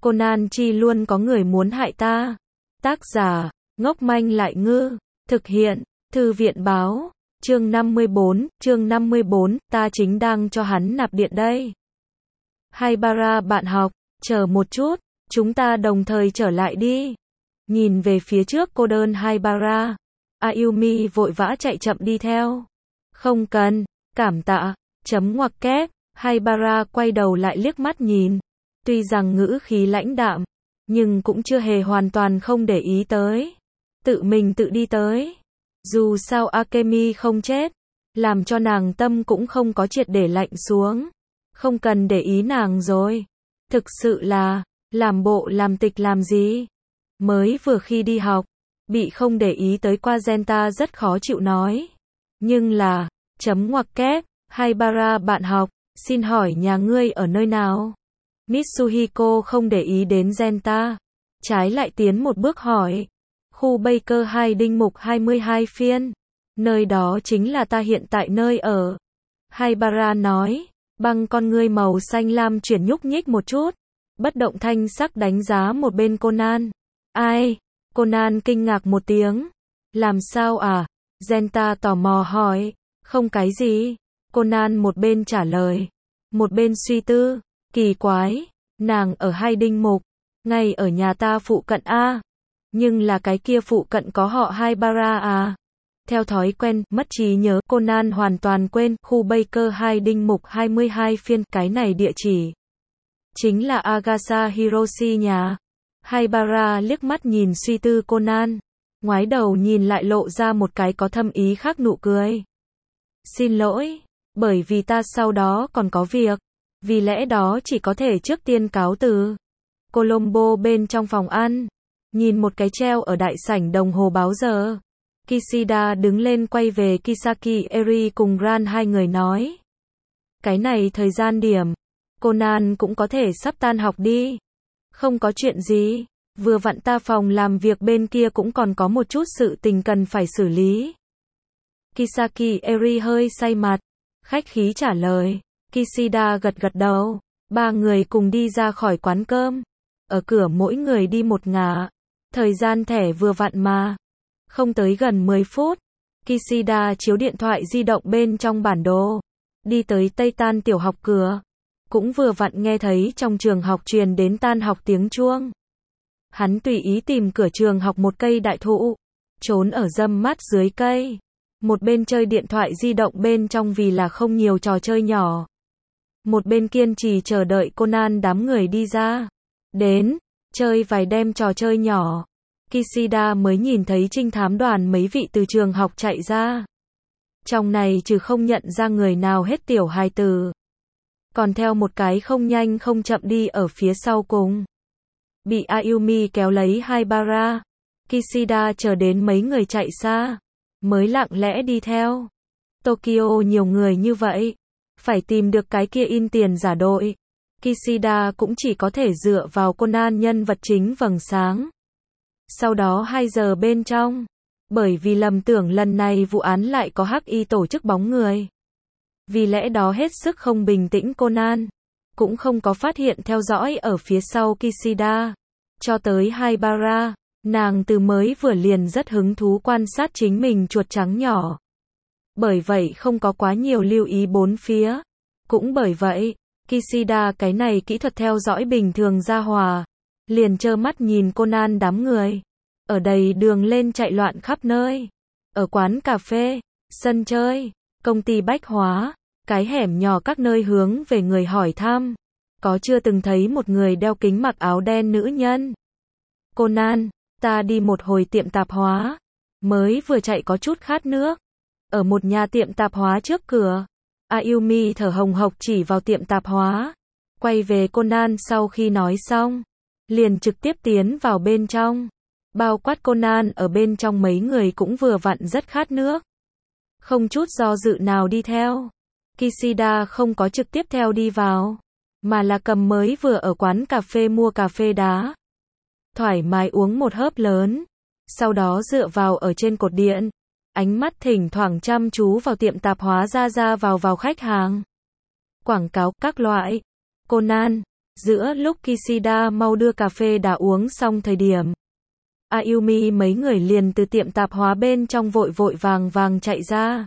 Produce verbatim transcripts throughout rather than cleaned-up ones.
Conan chi luôn có người muốn hại ta. Tác giả, ngốc manh lại ngư. Thực hiện, Thư viện báo. Chương năm mươi bốn, chương năm mươi bốn, ta chính đang cho hắn nạp điện đây. Haibara bạn học, chờ một chút, chúng ta đồng thời trở lại đi. Nhìn về phía trước cô đơn Haibara. Ayumi vội vã chạy chậm đi theo. Không cần, cảm tạ, chấm ngoặc kép. Haibara quay đầu lại liếc mắt nhìn. Tuy rằng ngữ khí lãnh đạm, nhưng cũng chưa hề hoàn toàn không để ý tới. Tự mình tự đi tới. Dù sao Akemi không chết, làm cho nàng tâm cũng không có triệt để lạnh xuống. Không cần để ý nàng rồi. Thực sự là, làm bộ làm tịch làm gì. Mới vừa khi đi học, bị không để ý tới qua Genta rất khó chịu nói. Nhưng là, chấm ngoặc kép, Haibara bạn học, xin hỏi nhà ngươi ở nơi nào? Mitsuhiko không để ý đến Genta, trái lại tiến một bước hỏi. Khu Baker hai Đinh Mục hai mươi hai phiên. Nơi đó chính là ta hiện tại nơi ở. Haibara nói, băng con ngươi màu xanh lam chuyển nhúc nhích một chút. Bất động thanh sắc đánh giá một bên Conan. Ai? Conan kinh ngạc một tiếng. Làm sao à? Genta tò mò hỏi. Không cái gì. Conan một bên trả lời. Một bên suy tư. Kỳ quái. Nàng ở hai Đinh Mục. Ngay ở nhà ta phụ cận A. Nhưng là cái kia phụ cận có họ Haibara à? Theo thói quen, mất trí nhớ, Conan hoàn toàn quên, khu Baker hai Đinh Mục hai mươi hai phiên, cái này địa chỉ. Chính là Agasa Hiroshi nhà. Haibara liếc mắt nhìn suy tư Conan. Ngoái đầu nhìn lại lộ ra một cái có thâm ý khác nụ cười. Xin lỗi, bởi vì ta sau đó còn có việc. Vì lẽ đó chỉ có thể trước tiên cáo từ. Colombo bên trong phòng ăn. Nhìn một cái treo ở đại sảnh đồng hồ báo giờ. Kishida đứng lên quay về Kisaki Eri cùng Ran hai người nói. Cái này thời gian điểm. Conan cũng có thể sắp tan học đi. Không có chuyện gì. Vừa vặn ta phòng làm việc bên kia cũng còn có một chút sự tình cần phải xử lý. Kisaki Eri hơi say mặt. Khách khí trả lời. Kishida gật gật đầu. Ba người cùng đi ra khỏi quán cơm. Ở cửa mỗi người đi một ngả. Thời gian thẻ vừa vặn mà. Không tới gần mười phút. Kishida chiếu điện thoại di động bên trong bản đồ. Đi tới Tây Tan tiểu học cửa. Cũng vừa vặn nghe thấy trong trường học truyền đến tan học tiếng chuông. Hắn tùy ý tìm cửa trường học một cây đại thụ. Trốn ở râm mát dưới cây. Một bên chơi điện thoại di động bên trong vì là không nhiều trò chơi nhỏ. Một bên kiên trì chờ đợi Conan đám người đi ra. Đến, chơi vài đêm trò chơi nhỏ. Kishida mới nhìn thấy trinh thám đoàn mấy vị từ trường học chạy ra. Trong này trừ không nhận ra người nào hết tiểu hài tử. Còn theo một cái không nhanh không chậm đi ở phía sau cùng. Bị Ayumi kéo lấy Haibara. Kishida chờ đến mấy người chạy xa. Mới lặng lẽ đi theo. Tokyo nhiều người như vậy. Phải tìm được cái kia in tiền giả đội. Kishida cũng chỉ có thể dựa vào Conan nhân vật chính vầng sáng. Sau đó hai giờ bên trong. Bởi vì lầm tưởng lần này vụ án lại có hắc y tổ chức bóng người. Vì lẽ đó hết sức không bình tĩnh Conan. Cũng không có phát hiện theo dõi ở phía sau Kishida. Cho tới Haibara. Nàng từ mới vừa liền rất hứng thú quan sát chính mình chuột trắng nhỏ. Bởi vậy không có quá nhiều lưu ý bốn phía. Cũng bởi vậy, Kishida cái này kỹ thuật theo dõi bình thường ra hòa. Liền trơ mắt nhìn Conan đám người. Ở đầy đường lên chạy loạn khắp nơi. Ở quán cà phê, sân chơi, công ty bách hóa, cái hẻm nhỏ các nơi hướng về người hỏi thăm. Có chưa từng thấy một người đeo kính mặc áo đen nữ nhân. Conan, ta đi một hồi tiệm tạp hóa. Mới vừa chạy có chút khát nước. Ở một nhà tiệm tạp hóa trước cửa. Ayumi thở hồng hộc chỉ vào tiệm tạp hóa. Quay về Conan sau khi nói xong. Liền trực tiếp tiến vào bên trong. Bao quát Conan ở bên trong mấy người cũng vừa vặn rất khát nước. Không chút do dự nào đi theo. Kishida không có trực tiếp theo đi vào. Mà là cầm mới vừa ở quán cà phê mua cà phê đá. Thoải mái uống một hớp lớn. Sau đó dựa vào ở trên cột điện. Ánh mắt thỉnh thoảng chăm chú vào tiệm tạp hóa ra ra vào vào khách hàng. Quảng cáo các loại. Conan, Giữa lúc Kishida mau đưa cà phê đã uống xong thời điểm, Ayumi mấy người liền từ tiệm tạp hóa bên trong vội vội vàng vàng chạy ra.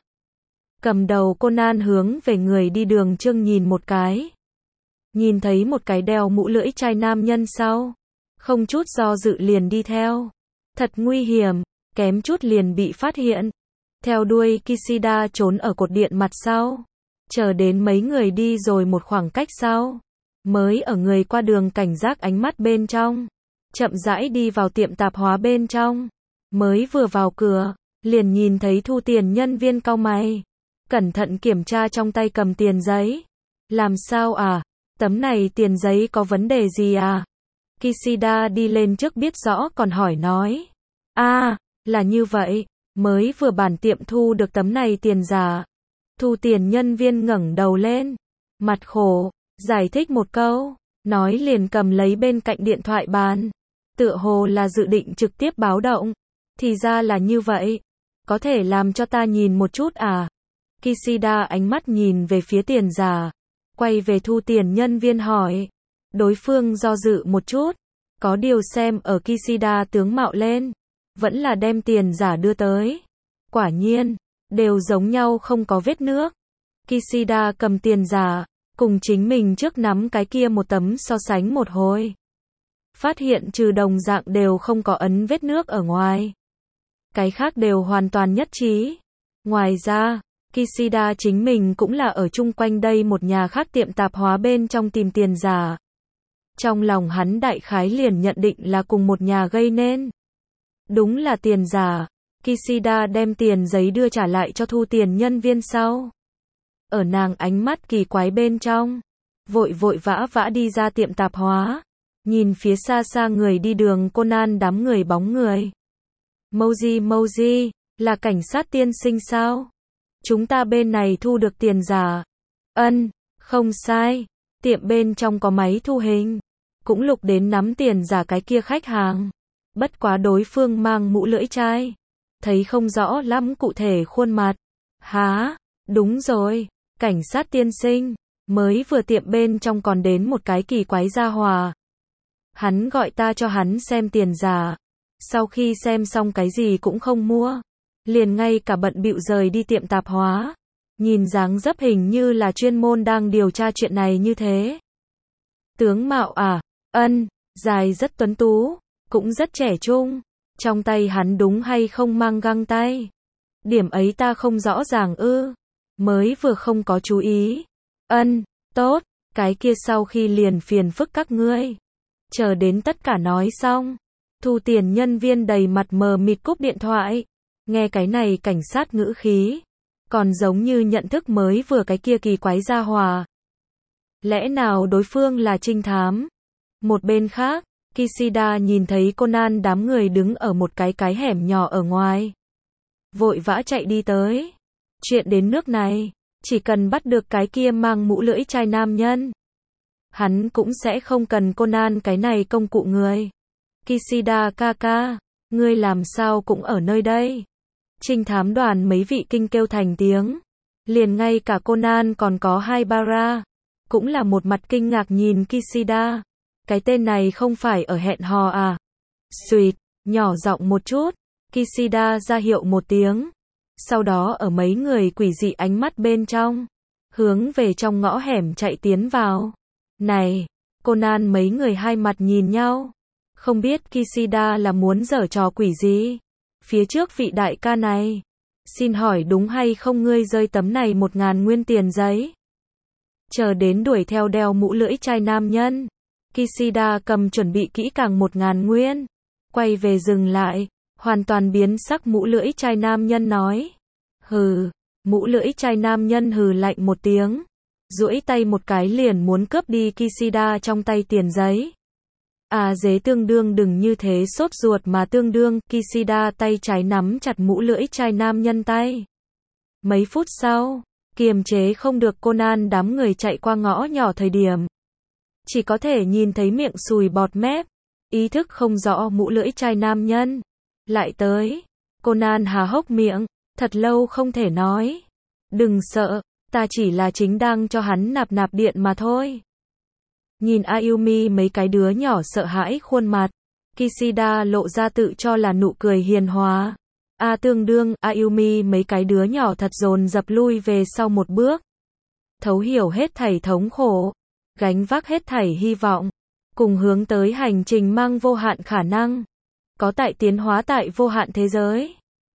Cầm đầu Conan hướng về người đi đường Trương nhìn một cái. Nhìn thấy một cái đeo mũ lưỡi chai nam nhân sau. Không chút do dự liền đi theo. Thật nguy hiểm, kém chút liền bị phát hiện. Theo đuôi Kishida trốn ở cột điện mặt sau. Chờ đến mấy người đi rồi một khoảng cách sau. Mới ở người qua đường cảnh giác ánh mắt bên trong. Chậm rãi đi vào tiệm tạp hóa bên trong. Mới vừa vào cửa, liền nhìn thấy thu tiền nhân viên cau mày. Cẩn thận kiểm tra trong tay cầm tiền giấy. Làm sao à? Tấm này tiền giấy có vấn đề gì à? Kishida đi lên trước biết rõ còn hỏi nói. À, là như vậy, mới vừa bản tiệm thu được tấm này tiền giả. Thu tiền nhân viên ngẩng đầu lên, mặt khổ, giải thích một câu, nói liền cầm lấy bên cạnh điện thoại bàn. Tựa hồ là dự định trực tiếp báo động. Thì ra là như vậy. Có thể làm cho ta nhìn một chút à? Kishida ánh mắt nhìn về phía tiền giả. Quay về thu tiền nhân viên hỏi. Đối phương do dự một chút. Có điều xem ở Kishida tướng mạo lên. Vẫn là đem tiền giả đưa tới. Quả nhiên, đều giống nhau không có vết nước. Kishida cầm tiền giả, cùng chính mình trước nắm cái kia một tấm so sánh một hồi. Phát hiện trừ đồng dạng đều không có ấn vết nước ở ngoài. Cái khác đều hoàn toàn nhất trí. Ngoài ra, Kishida chính mình cũng là ở chung quanh đây một nhà khác tiệm tạp hóa bên trong tìm tiền giả. Trong lòng hắn đại khái liền nhận định là cùng một nhà gây nên. Đúng là tiền giả. Kishida đem tiền giấy đưa trả lại cho thu tiền nhân viên sau. Ở nàng ánh mắt kỳ quái bên trong, vội vội vã vã đi ra tiệm tạp hóa. Nhìn phía xa xa người đi đường Conan đám người bóng người. Moji Moji, là cảnh sát tiên sinh sao? Chúng ta bên này thu được tiền giả. Ân, không sai. Tiệm bên trong có máy thu hình. Cũng lục đến nắm tiền giả cái kia khách hàng. Bất quá đối phương mang mũ lưỡi chai. Thấy không rõ lắm cụ thể khuôn mặt. Há, đúng rồi. Cảnh sát tiên sinh. Mới vừa tiệm bên trong còn đến một cái kỳ quái gia hòa. Hắn gọi ta cho hắn xem tiền giả. Sau khi xem xong cái gì cũng không mua. Liền ngay cả bận bịu rời đi tiệm tạp hóa. Nhìn dáng dấp hình như là chuyên môn đang điều tra chuyện này như thế. Tướng mạo à? Ân, dài rất tuấn tú. Cũng rất trẻ trung. Trong tay hắn đúng hay không mang găng tay? Điểm ấy ta không rõ ràng ư. Mới vừa không có chú ý. Ân, tốt. Cái kia sau khi liền phiền phức các ngươi. Chờ đến tất cả nói xong. Thu tiền nhân viên đầy mặt mờ mịt cúp điện thoại. Nghe cái này cảnh sát ngữ khí. Còn giống như nhận thức mới vừa cái kia kỳ quái gia hòa. Lẽ nào đối phương là trinh thám? Một bên khác, Kishida nhìn thấy Conan đám người đứng ở một cái cái hẻm nhỏ ở ngoài. Vội vã chạy đi tới. Chuyện đến nước này, chỉ cần bắt được cái kia mang mũ lưỡi chai nam nhân. Hắn cũng sẽ không cần Conan cái này công cụ người. Kishida ca ca, ngươi làm sao cũng ở nơi đây. Trinh thám đoàn mấy vị kinh kêu thành tiếng. Liền ngay cả Conan còn có hai bara. Cũng là một mặt kinh ngạc nhìn Kishida. Cái tên này không phải ở hẹn hò à? Xuyệt, nhỏ giọng một chút. Kishida ra hiệu một tiếng. Sau đó ở mấy người quỷ dị ánh mắt bên trong. Hướng về trong ngõ hẻm chạy tiến vào. Này, Conan mấy người hai mặt nhìn nhau. Không biết Kishida là muốn giở trò quỷ gì. Phía trước vị đại ca này. Xin hỏi đúng hay không ngươi rơi tấm này một ngàn nguyên tiền giấy. Chờ đến đuổi theo đeo mũ lưỡi chai nam nhân. Kishida cầm chuẩn bị kỹ càng một ngàn nguyên. Quay về dừng lại. Hoàn toàn biến sắc mũ lưỡi chai nam nhân nói. Hừ, mũ lưỡi chai nam nhân hừ lạnh một tiếng. Duỗi tay một cái liền muốn cướp đi Kishida trong tay tiền giấy. À dế tương đương đừng như thế sốt ruột mà tương đương. Kishida tay trái nắm chặt mũ lưỡi chai nam nhân tay. Mấy phút sau, kiềm chế không được Conan đám người chạy qua ngõ nhỏ thời điểm. Chỉ có thể nhìn thấy miệng sùi bọt mép. Ý thức không rõ mũ lưỡi chai nam nhân. Lại tới. Conan há hốc miệng. Thật lâu không thể nói. Đừng sợ. Ta chỉ là chính đang cho hắn nạp nạp điện mà thôi. Nhìn Ayumi mấy cái đứa nhỏ sợ hãi khuôn mặt. Kishida lộ ra tự cho là nụ cười hiền hòa. A tương đương, Ayumi mấy cái đứa nhỏ thật dồn dập lui về sau một bước. Thấu hiểu hết thảy thống khổ, gánh vác hết thảy hy vọng, cùng hướng tới hành trình mang vô hạn khả năng, có tại tiến hóa tại vô hạn thế giới.